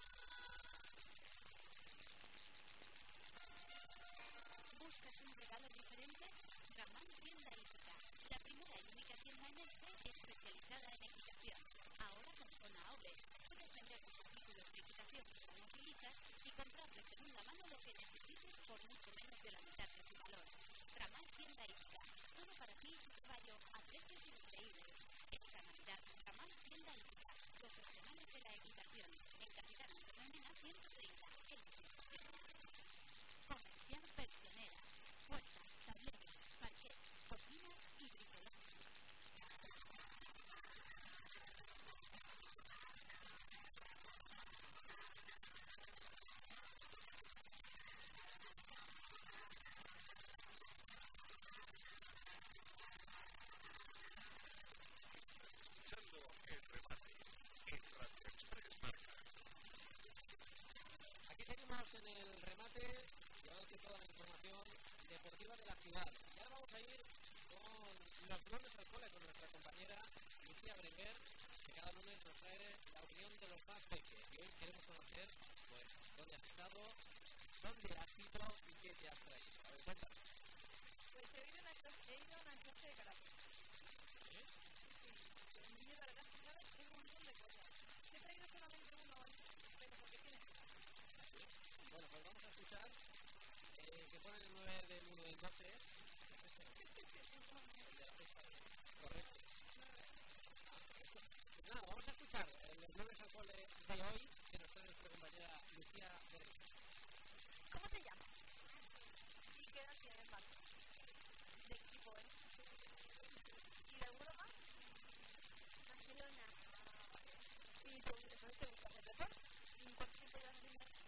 ¿Buscas un regalo diferente? Ramal Tienda Hípica, la primera y única tienda en Elche especializada en equitación. Ahora con zona OVE. Puedes vender tus artículos de equitación que no utilizas y comprar de segunda mano lo que necesites por mucho menos de la mitad de su valor. Ramal Tienda Hípica. Todo para ti y tu caballo a precios increíbles. Esta Navidad, Ramal Tienda Hípica. Profesionales de la equitación. En Capitán Antonio Mena 130, Elche. Comercial Persianera. Puertas, tableros, parquet, cocinas y bricolaje. Escuchando el remate en Radio Express Marca. Aquí seguimos en el remate, llevándote toda la información deportiva de la ciudad. Y ahora vamos a ir con los lunes al cole con nuestra compañera Lucía Breguer, que cada lunes nos trae la opinión de los más pequeños. Y hoy queremos conocer, pues, dónde has estado, dónde has ido y qué te has traído. A ver, cuéntanos. Pues he ido a una clase de karate. ¿Sí? Sí, el niño de la clase de karate tiene un montón de cosas. Te he traído solamente uno hoy, pero porque tienes que. ¿Sí? Bueno, pues vamos a escuchar que pone el 9 del 1 del 12. ¿Es ese? El de la fecha. Correcto. Pues nada, vamos a escuchar los lunes al cole de hoy que nos trae nuestra compañera Lucía Breguer. ¿Cómo te llamas? ¿Y qué edad tienes, Marco? ¿De qué equipo eres? ¿Y de Europa? Barcelona. ¿Y entonces te gusta hacer deporte? ¿Y cuánto tiempo llevas haciendo?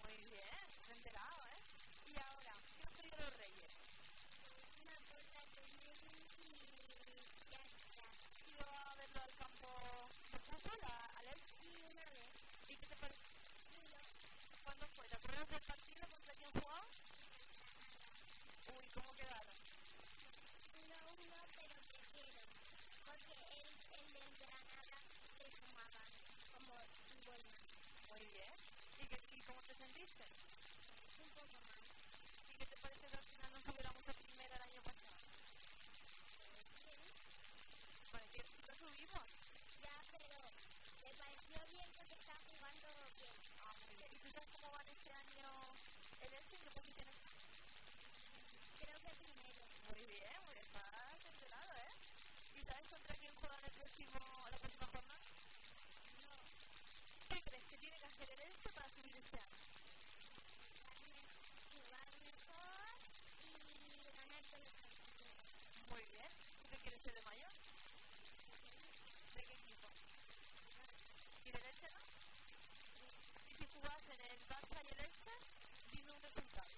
Muy bien, me he enterado, ¿eh? Y ahora, ¿qué han pedido los reyes? Una torta de Mary y ya está. ¿Ido a verlo al campo de fútbol, al Elche? Y una vez. ¿Y qué te parece? Uno. ¿Cuándo fue? ¿Te acuerdas del partido contra quién jugaba? Uy, ¿cómo quedaron? 1-1, pero perdieron. Porque el del Granada se sumaba como bueno. Muy bien. ¿Y cómo te sentiste? Un poco más. ¿Y qué te parece que al final nos subiéramos a primera el año pasado? Bien. Bueno, ¿qué lo subimos? Ya, pero me pareció bien porque está jugando bien. Ah, muy bien. ¿Y tú sabes cómo van este año el Elche? ¿En qué posición está? Creo que primero. Muy bien, estás enterado, ¿eh? ¿Y sabes contra quién juega la próxima jornada? No. ¿Qué crees que tiene que hacer el Elche para subir este año? Jugar mejor y ganar todos los partidos. Muy bien. ¿Tú qué quieres ser de mayor? ¿De qué equipo? ¿Y del Elche no? ¿Y si jugás en el Barça y el Elche? Dime un resultado.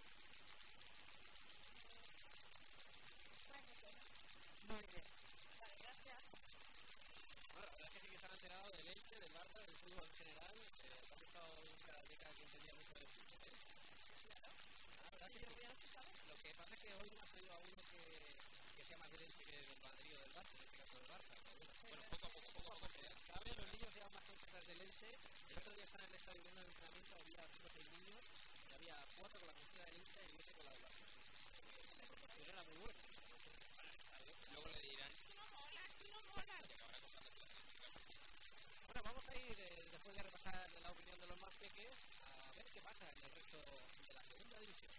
Bueno, pero Muy bien. Vale, gracias. Bueno, la verdad es que sí que están enterados del Elche, del Barça, del fútbol en general. Ha gustado cada década que entendía mucho del fútbol. Claro. La verdad es que Yo no sabes. lo que pasa es que hoy no ha salido a uno que sea más del Elche que del Madrid o del Barça, en este caso del Barça. Bueno, poco a poco se da. Cada vez los niños llevan más camisetas del Elche. El otro día estaba en el estadio viendo el entrenamiento, había 5 o 6 niños, y había 4 con la camiseta del Elche y 7 con la del Barça. La proporción era muy buena. Luego le dirán, tú no molas, y acabará comprando la camiseta. Bueno, vamos a ir, después de repasar la opinión de los más peques, a ver qué pasa en el resto de la segunda división.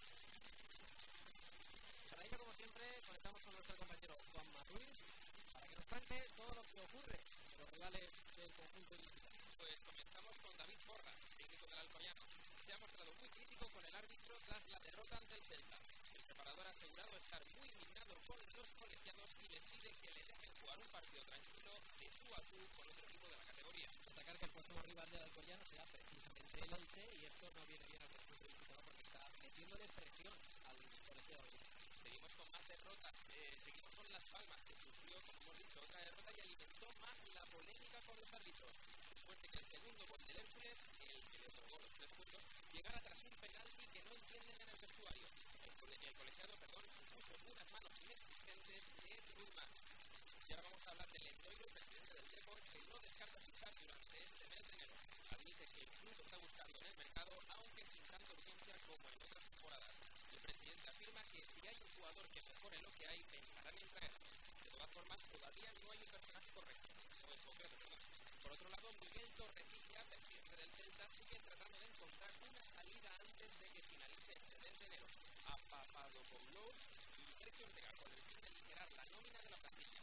Para ello, como siempre, conectamos con nuestro compañero Juan Ruiz para que nos cuente todo lo que ocurre en los rivales del conjunto ilicitano. Pues comenzamos con David Porras, técnico del Alcoyano. Se ha mostrado muy crítico con el árbitro tras la derrota ante el Celta. El preparador ha asegurado estar muy indignado con los colegiados y les pide que le dejen jugar un partido tranquilo de tú a tú con otro equipo de la categoría. Destacar que el próximo rival del Alcoyano será precisamente el Elche y esto no viene bien al conjunto ilicitano porque está metiéndole presión al colegiado. Seguimos con más derrotas, seguimos con Las Palmas, que sufrió, como hemos dicho, otra derrota y alimentó más la polémica con los árbitros. Después de que el segundo gol del Hércules, el que le otorgó los 3 puntos, llegara tras un penalti que no entienden en el vestuario. El colegiado, supuso unas manos inexistentes de Rulman. Y ahora vamos a hablar del Endoiro, presidente del Depor, que no descarta fichar durante este mes de enero. Admite que el club está buscando en el mercado, aunque sin tanta urgencia como en otras temporadas. El presidente afirma que si hay un jugador que mejore lo que hay, pensarán en traerlo. De todas formas, todavía no hay un personaje correcto, o en concreto, perdón. Por otro lado, Miguel Torrecilla, presidente del Celta, sigue tratando de encontrar una salida antes de que finalice este mes de enero. A Papadopoulos y Sergio Ortega, con el fin de liderar la nómina de la plantilla.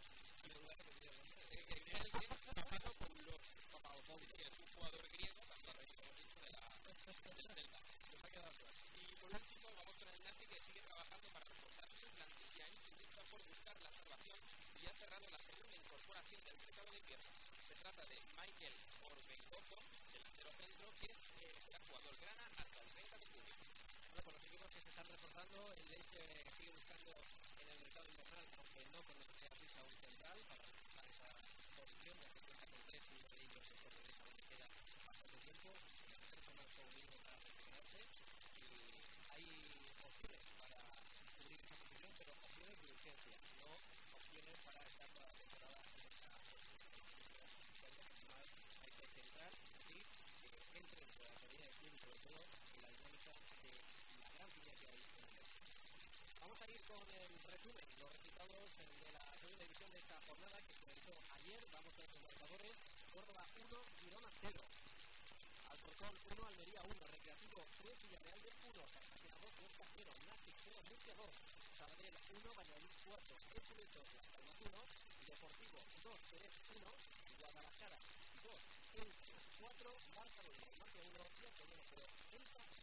Papadopoulos, que es un jugador griego, también hemos dicho, del Celta. Nos ha quedado claro. Y por último, vamos con el Nasti, que sigue trabajando para reforzar su plantilla en su lucha por buscar la salvación y ha cerrado la segunda incorporación del mercado de invierno. Se trata de Michael Orbegozo, delantero centro, que será jugador grana hasta el 30 de junio. Bueno, con los equipos que se están reforzando, el Elche sigue buscando en el mercado invernal, aunque no con lo que sea prisa un central, para buscar esa posición, ya que cuenta con 3 y uno de ellos es por derecha, donde queda bastante tiempo, 3 semanas como mínimo para recuperarse, y hay opciones para cubrir esa posición, pero opciones de urgencia, no opciones para estar toda la temporada en esa posición. A ese central, así que entre en la teoría del club, sobre todo en la dinámica de la gran piña que hay en el Elche. Vamos a ir con el resumen, los resultados de la segunda división de esta jornada que finalizó ayer. Vamos con los marcadores: Córdoba 1, Girona 0, Alcorcón 1, Almería 1, Recreativo 3, Villarreal de 1, Cartagena 2, Huesca 0, Nàstic 0, Murcia 2, Sabadell 1, Valladolid 4, Hércules 2, Las Palmas 1, Deportivo 2, Jerez 1, Guadalajara 2, Elche 4, Barça 2, Murcia 1 y Alcoyano 0, Celta 3.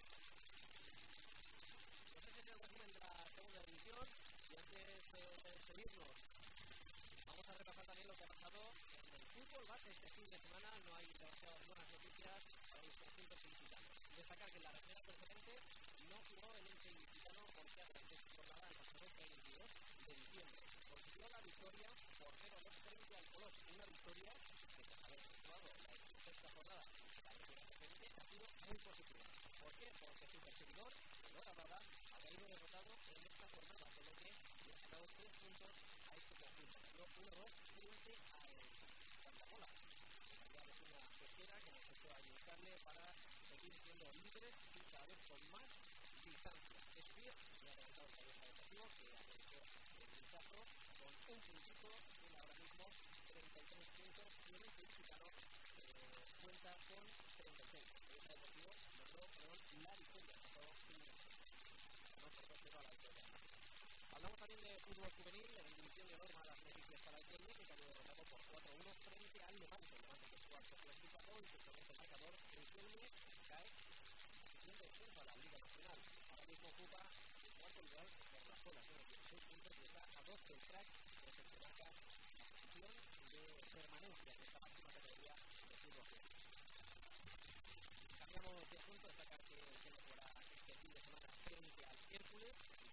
Pues ese es el resumen de la segunda división y antes de despedirnos vamos a repasar también lo que ha pasado en el fútbol base este fin de semana. No hay demasiadas buenas noticias para los conjuntos ilicitanos. Destacar que en la primera preferente no jugó el Elche ilicitano porque durante su jornada el pasado 22 de diciembre consiguió la victoria por 0-2 frente al Colón. Una victoria que tras haber efectuado la 16ª jornada de la primera preferente ha sido muy positiva. ¿Por qué? Porque su perseguidor, el Horabrada, ha caído derrotado en esta jornada, por lo que le ha sacado 3 puntos a este conjunto. Dio 1-2 frente al Santa Pola. Ya es una pesquera que nos hecho ayudarle para seguir siendo líderes y cada vez con más distancia. Eso sí, ya ha levantado el cabeza deportivo que ha hecho el pinchazo con un puntito, tiene ahora mismo 33 puntos y el Elche ilicitano cuenta con 36. El cabeza deportivo logró la victoria el pasado fin de semana. No por 2-0 a la victoria. Hablamos también de fútbol juvenil en división de honor malas noticias para el Kelme, que cayó derrotado por 4-1 frente al Levante. El Levante que es cuarto clasificado y que con este marcador el Kelme cae a posición de descenso a la Liga Nacional. Ahora mismo ocupa el cuarto lugar por la cola, tiene 16 puntos y está a 2 del crack, que es el que marca la posición de permanencia en esta máxima categoría de fútbol juvenil. Cambiamos de asunto, destacar que el Kelme jugará este fin de semana frente al Hércules,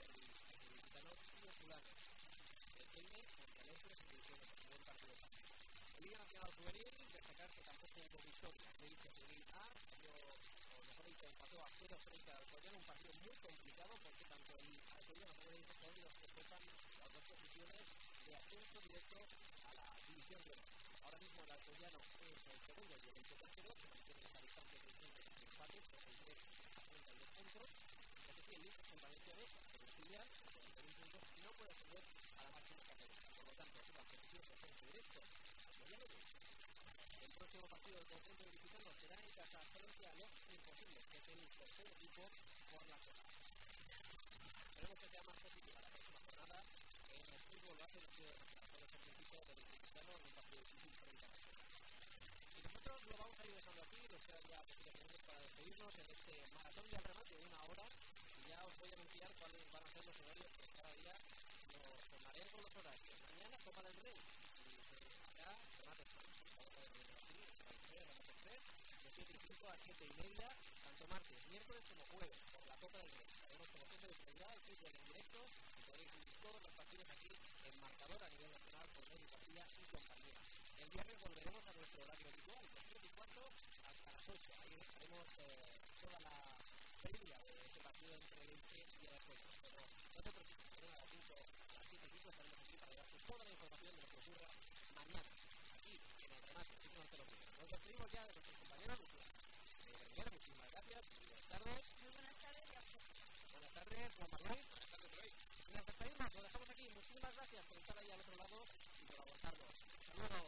y el fulano. El Kelme contra el Hércules en división de un buen partido también. En Liga Nacional Juvenil, destacar que tampoco hubo victoria. El Elche Juvenil A o mejor dicho, empató a 0 frente al Alcoyano, un partido muy complicado porque tanto el Alcoyano como el Elche son los que ocupan las dos posiciones de ascenso directo a la división de honor. Ahora mismo el Alcoyano es el segundo y el Elche tercero, se mantiene esa distancia de 3 puntos de empate, 33 a 32 puntos. Eso sí, el Elche es en Valencia B, pero el filial no puede acceder a la máxima categoría. Por lo tanto, es una posición de ascenso directo al Alcoyano B. El próximo partido del conjunto ilicitano será en casa frente a los Imposibles, que es el tercer equipo por la jornada. Esperemos que sea más positiva la próxima jornada en el fútbol base del Ciudad de Nacional, con el equipo del ilicitano en un partido difícil frente a la jornada. Y nosotros lo vamos a ir dejando aquí, nos quedan ya poquitos minutos para despedirnos en este maratón de remate de 1 hora. Y ya os voy a anunciar cuáles van a ser los horarios que cada día nos tornaré con los horarios. Mañana Copa del Rey y se hará remate de 7 y 5 a 7 y media, tanto martes, miércoles como jueves, por la Copa del Rey. Haremos como siempre de prioridad el fútbol en directo y podréis vivir todos los partidos aquí en marcador a nivel nacional por Mary Capilla y compañía. El viernes volveremos a nuestro horario habitual, de 7 y 4 hasta las 8. Ahí haremos toda la previa de ese partido entre el Elche y el Alcoyano. Pero no te preocupes, a las 7 y 5 estaremos aquí para darte toda la información de lo que ocurra mañana, aquí en el remate, así que no te lo pierdas. Nos despedimos ya de nuestros compañeros, muchísimas gracias y buenas tardes. Muy buenas tardes y a todos. Buenas tardes, Juan Manuel. Buenas tardes, Roy. Nos despedimos, lo dejamos aquí. Muchísimas gracias por estar ahí al otro lado y por aguantarnos. Saludos.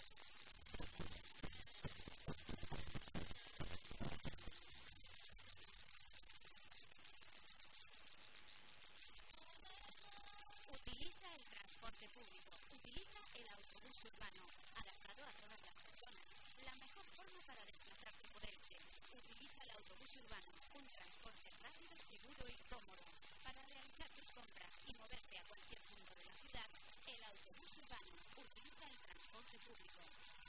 Utiliza el transporte público, utiliza el autobús urbano, adaptado a todas las personas, la mejor forma para desplazarte por Elche. Utiliza el autobús urbano, un transporte rápido, seguro y cómodo. Para realizar tus compras y moverte a cualquier punto de la ciudad, el autobús urbano, utiliza el transporte público.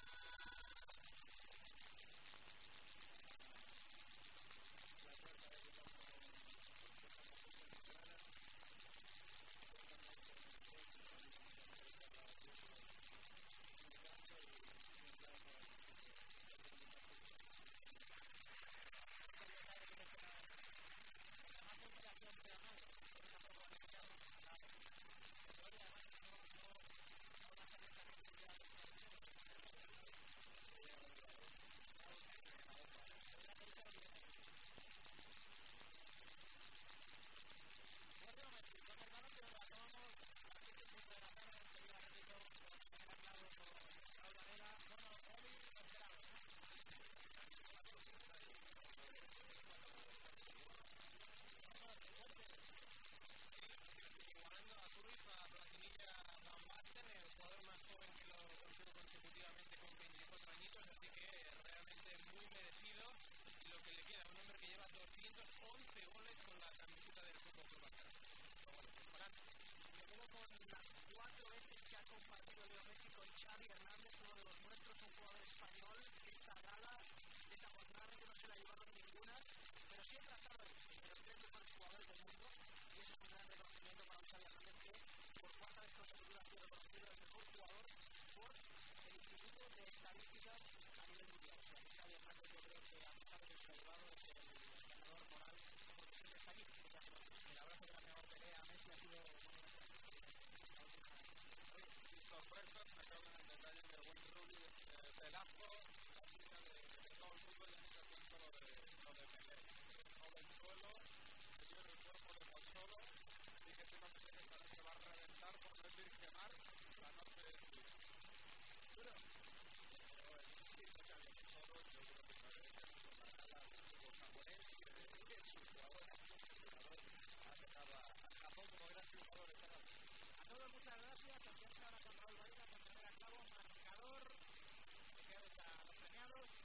Xavi Hernández, uno de los nuestros, un jugador español que esta gala, esa jornada que no se la llevaron jugadores del mundo, y eso es un gran reconocimiento para un Xavi Hernández que por cuarta vez consecutiva ha sido reconocido el mejor jugador por el Instituto de Estadísticas a nivel mundial. O sea, que Xavi Hernández yo creo que a pesar de que se ha llevado es el ganador moral porque siempre está aquí. El abrazo de la mejor pelea a Messi ha sido sin sorpresas, me cago en el detalle de Wayne Rooney, Velasco, la línea de todo el mundo ya está haciendo lo de Pelé. Jovenzuelo, se pierde el cuerpo de Pozzolo, y que encima que se va a reventar por decir quemar la noche de su vida. Pero, sí, o sea, de todo, yo creo que Pelé ha sido una gala como japonés, es un jugador, ha dejado a Japón como gran jugador esta noche. A todos muchas gracias, también ahora con Raúl Varela, con Primera Clavo, marcador, que queda a los premiados.